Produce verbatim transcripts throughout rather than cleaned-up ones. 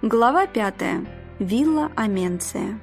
Глава пятая. Вилла Аменция.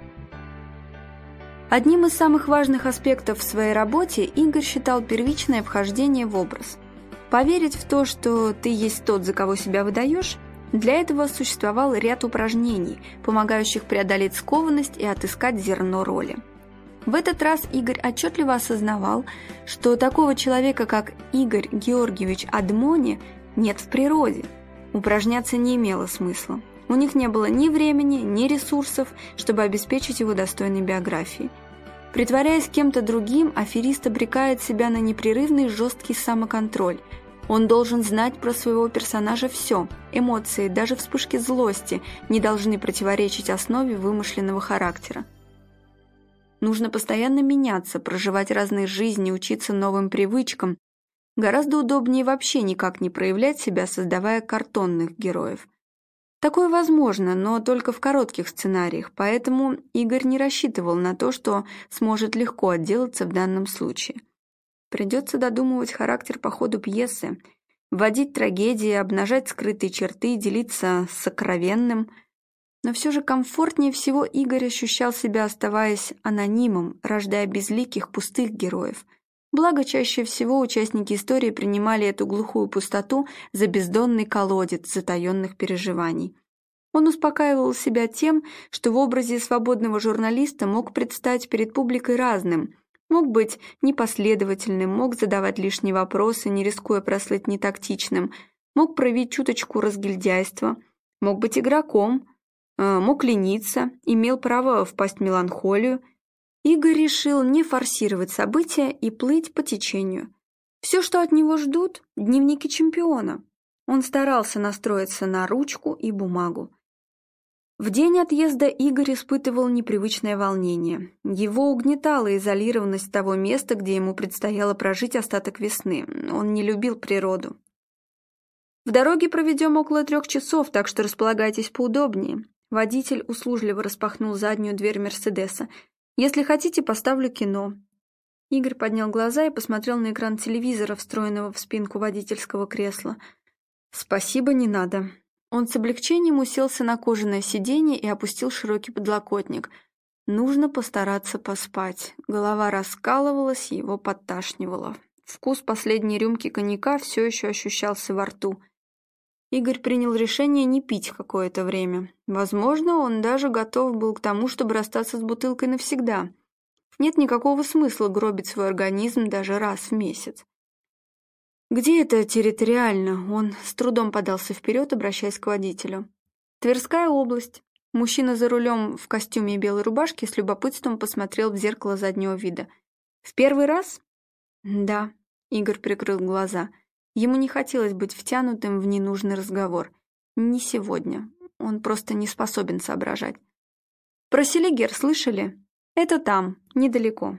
Одним из самых важных аспектов в своей работе Игорь считал первичное вхождение в образ. Поверить в то, что ты есть тот, за кого себя выдаешь, для этого существовал ряд упражнений, помогающих преодолеть скованность и отыскать зерно роли. В этот раз Игорь отчетливо осознавал, что такого человека, как Игорь Георгиевич Адмони, нет в природе. Упражняться не имело смысла. У них не было ни времени, ни ресурсов, чтобы обеспечить его достойной биографией. Притворяясь кем-то другим, аферист обрекает себя на непрерывный жесткий самоконтроль. Он должен знать про своего персонажа все. Эмоции, даже вспышки злости, не должны противоречить основе вымышленного характера. Нужно постоянно меняться, проживать разные жизни, учиться новым привычкам. Гораздо удобнее вообще никак не проявлять себя, создавая картонных героев. Такое возможно, но только в коротких сценариях, поэтому Игорь не рассчитывал на то, что сможет легко отделаться в данном случае. Придется додумывать характер по ходу пьесы, вводить трагедии, обнажать скрытые черты, делиться сокровенным. Но все же комфортнее всего Игорь ощущал себя, оставаясь анонимом, рождая безликих, пустых героев. Благо, чаще всего участники истории принимали эту глухую пустоту за бездонный колодец затаенных переживаний. Он успокаивал себя тем, что в образе свободного журналиста мог предстать перед публикой разным, мог быть непоследовательным, мог задавать лишние вопросы, не рискуя прослыть нетактичным, мог проявить чуточку разгильдяйства, мог быть игроком, мог лениться, имел право впасть в меланхолию. Игорь решил не форсировать события и плыть по течению. Все, что от него ждут – дневники чемпиона. Он старался настроиться на ручку и бумагу. В день отъезда Игорь испытывал непривычное волнение. Его угнетала изолированность того места, где ему предстояло прожить остаток весны. Он не любил природу. «В дороге проведем около трех часов, так что располагайтесь поудобнее». Водитель услужливо распахнул заднюю дверь Мерседеса. «Если хотите, поставлю кино». Игорь поднял глаза и посмотрел на экран телевизора, встроенного в спинку водительского кресла. «Спасибо, не надо». Он с облегчением уселся на кожаное сиденье и опустил широкий подлокотник. Нужно постараться поспать. Голова раскалывалась, его подташнивало. Вкус последней рюмки коньяка все еще ощущался во рту. Игорь принял решение не пить какое-то время. Возможно, он даже готов был к тому, чтобы расстаться с бутылкой навсегда. Нет никакого смысла гробить свой организм даже раз в месяц. «Где это территориально?» Он с трудом подался вперед, обращаясь к водителю. «Тверская область». Мужчина за рулем в костюме и белой рубашке с любопытством посмотрел в зеркало заднего вида. «В первый раз?» «Да», — Игорь прикрыл глаза. Ему не хотелось быть втянутым в ненужный разговор. Не сегодня. Он просто не способен соображать. «Про Селигер слышали? Это там, недалеко».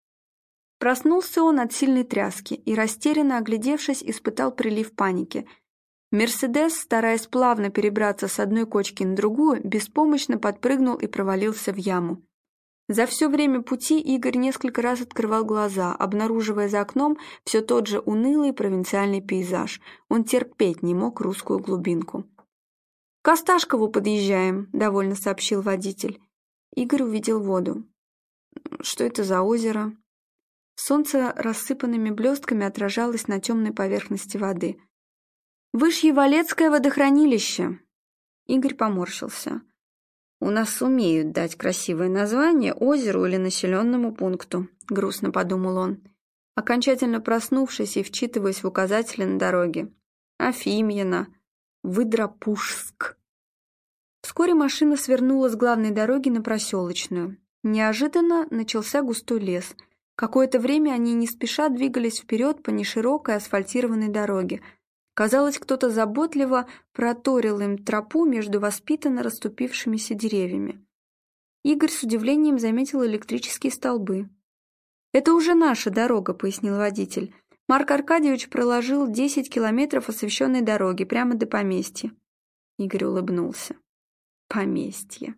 Проснулся он от сильной тряски и, растерянно оглядевшись, испытал прилив паники. Мерседес, стараясь плавно перебраться с одной кочки на другую, беспомощно подпрыгнул и провалился в яму. За все время пути Игорь несколько раз открывал глаза, обнаруживая за окном все тот же унылый провинциальный пейзаж. Он терпеть не мог русскую глубинку. «К Осташкову подъезжаем», — довольно сообщил водитель. Игорь увидел воду. Что это за озеро? Солнце рассыпанными блестками отражалось на темной поверхности воды. «Вышье-Валецкое водохранилище». Игорь поморщился. «У нас умеют дать красивое название озеру или населенному пункту», — грустно подумал он, окончательно проснувшись и вчитываясь в указатели на дороге. «Афимьино, Выдропужск». Вскоре машина свернула с главной дороги на проселочную. Неожиданно начался густой лес. Какое-то время они не спеша двигались вперед по неширокой асфальтированной дороге. Казалось, кто-то заботливо проторил им тропу между воспитанно расступившимися деревьями. Игорь с удивлением заметил электрические столбы. «Это уже наша дорога», — пояснил водитель. «Марк Аркадьевич проложил десять километров освещенной дороги прямо до поместья». Игорь улыбнулся. «Поместье».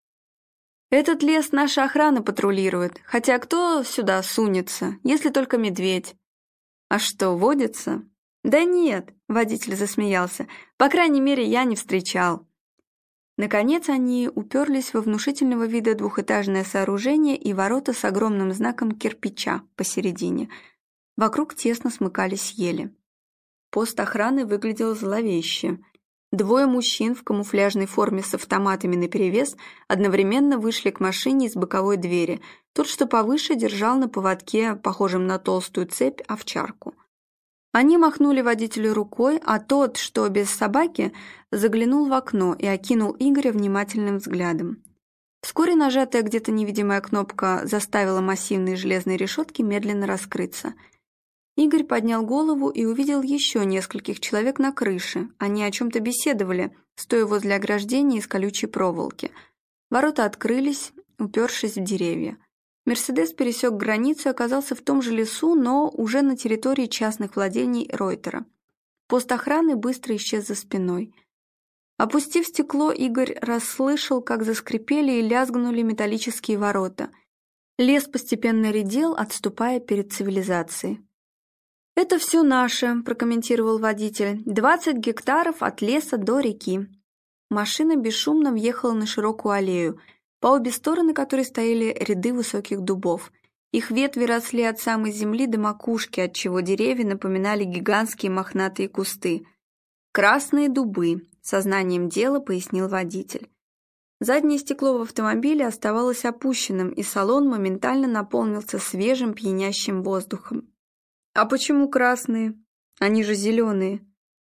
«Этот лес наша охрана патрулирует, хотя кто сюда сунется, если только медведь?» «А что, водится?» «Да нет», — водитель засмеялся, — «по крайней мере, я не встречал». Наконец они уперлись во внушительного вида двухэтажное сооружение и ворота с огромным знаком кирпича посередине. Вокруг тесно смыкались ели. Пост охраны выглядел зловеще. Двое мужчин в камуфляжной форме с автоматами наперевес одновременно вышли к машине из боковой двери. Тот, что повыше, держал на поводке, похожем на толстую цепь, овчарку. Они махнули водителю рукой, а тот, что без собаки, заглянул в окно и окинул Игоря внимательным взглядом. Вскоре нажатая где-то невидимая кнопка заставила массивные железные решетки медленно раскрыться. Игорь поднял голову и увидел еще нескольких человек на крыше. Они о чем-то беседовали, стоя возле ограждения из колючей проволоки. Ворота открылись, упершись в деревья. Мерседес пересек границу и оказался в том же лесу, но уже на территории частных владений Ройтера. Пост охраны быстро исчез за спиной. Опустив стекло, Игорь расслышал, как заскрипели и лязгнули металлические ворота. Лес постепенно редел, отступая перед цивилизацией. «Это все наше», – прокомментировал водитель. «Двадцать гектаров от леса до реки». Машина бесшумно въехала на широкую аллею, по обе стороны которой стояли ряды высоких дубов. Их ветви росли от самой земли до макушки, отчего деревья напоминали гигантские мохнатые кусты. «Красные дубы», – сознанием дела пояснил водитель. Заднее стекло в автомобиле оставалось опущенным, и салон моментально наполнился свежим пьянящим воздухом. «А почему красные? Они же зеленые».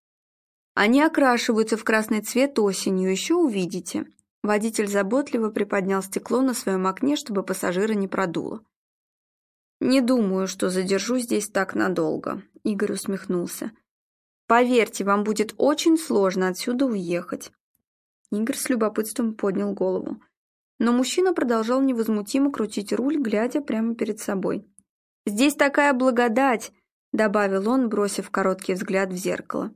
«Они окрашиваются в красный цвет осенью, еще увидите». Водитель заботливо приподнял стекло на своем окне, чтобы пассажира не продуло. «Не думаю, что задержусь здесь так надолго», — Игорь усмехнулся. «Поверьте, вам будет очень сложно отсюда уехать». Игорь с любопытством поднял голову. Но мужчина продолжал невозмутимо крутить руль, глядя прямо перед собой. «Здесь такая благодать», — добавил он, бросив короткий взгляд в зеркало.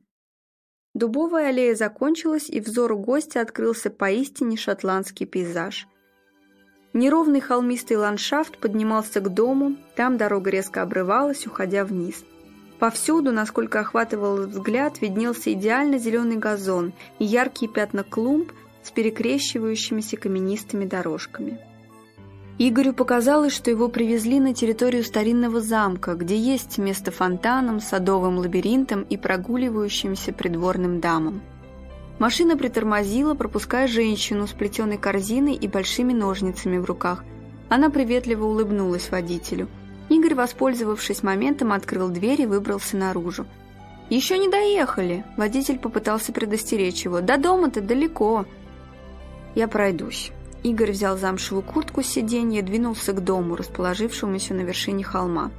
Дубовая аллея закончилась, и взору гостя открылся поистине шотландский пейзаж. Неровный холмистый ландшафт поднимался к дому, там дорога резко обрывалась, уходя вниз. Повсюду, насколько охватывал взгляд, виднелся идеально зеленый газон и яркие пятна клумб с перекрещивающимися каменистыми дорожками. Игорю показалось, что его привезли на территорию старинного замка, где есть место фонтанам, садовым лабиринтам и прогуливающимся придворным дамам. Машина притормозила, пропуская женщину с плетеной корзиной и большими ножницами в руках. Она приветливо улыбнулась водителю. Игорь, воспользовавшись моментом, открыл дверь и выбрался наружу. «Еще не доехали!» – водитель попытался предостеречь его. «До дома-то далеко!» «Я пройдусь». Игорь взял замшевую куртку с сиденья и двинулся к дому, расположившемуся на вершине холма.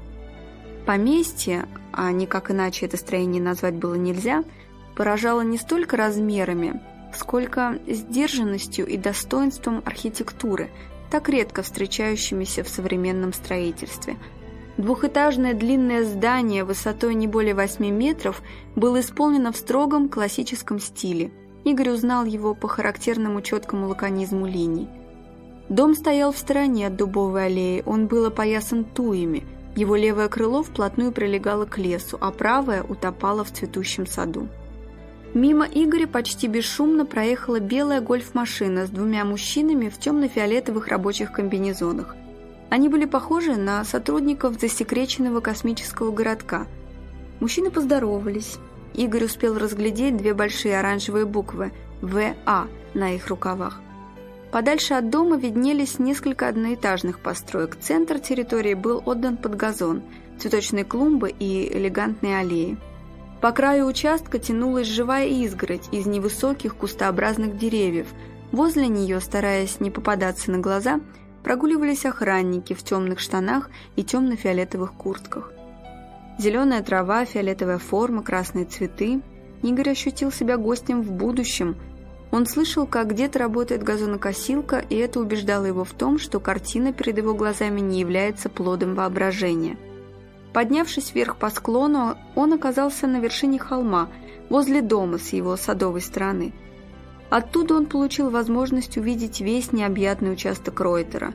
Поместье, а никак иначе это строение назвать было нельзя, поражало не столько размерами, сколько сдержанностью и достоинством архитектуры, так редко встречающимися в современном строительстве. Двухэтажное длинное здание высотой не более восьми метров было исполнено в строгом классическом стиле. Игорь узнал его по характерному четкому лаконизму линий. Дом стоял в стороне от дубовой аллеи, он был опоясан туями, его левое крыло вплотную прилегало к лесу, а правое утопало в цветущем саду. Мимо Игоря почти бесшумно проехала белая гольф-машина с двумя мужчинами в темно-фиолетовых рабочих комбинезонах. Они были похожи на сотрудников засекреченного космического городка. Мужчины поздоровались. Игорь успел разглядеть две большие оранжевые буквы «вэ а» на их рукавах. Подальше от дома виднелись несколько одноэтажных построек. Центр территории был отдан под газон, цветочные клумбы и элегантные аллеи. По краю участка тянулась живая изгородь из невысоких кустообразных деревьев. Возле нее, стараясь не попадаться на глаза, прогуливались охранники в темных штанах и темно-фиолетовых куртках. Зеленая трава, фиолетовая форма, красные цветы. Игорь ощутил себя гостем в будущем. Он слышал, как где-то работает газонокосилка, и это убеждало его в том, что картина перед его глазами не является плодом воображения. Поднявшись вверх по склону, он оказался на вершине холма, возле дома с его садовой стороны. Оттуда он получил возможность увидеть весь необъятный участок Ройтера.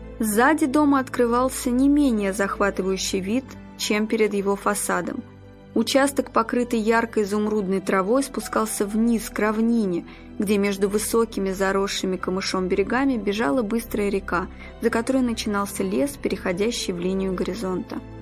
Сзади дома открывался не менее захватывающий вид, чем перед его фасадом. Участок, покрытый яркой изумрудной травой, спускался вниз к равнине, где между высокими заросшими камышом берегами бежала быстрая река, за которой начинался лес, переходящий в линию горизонта.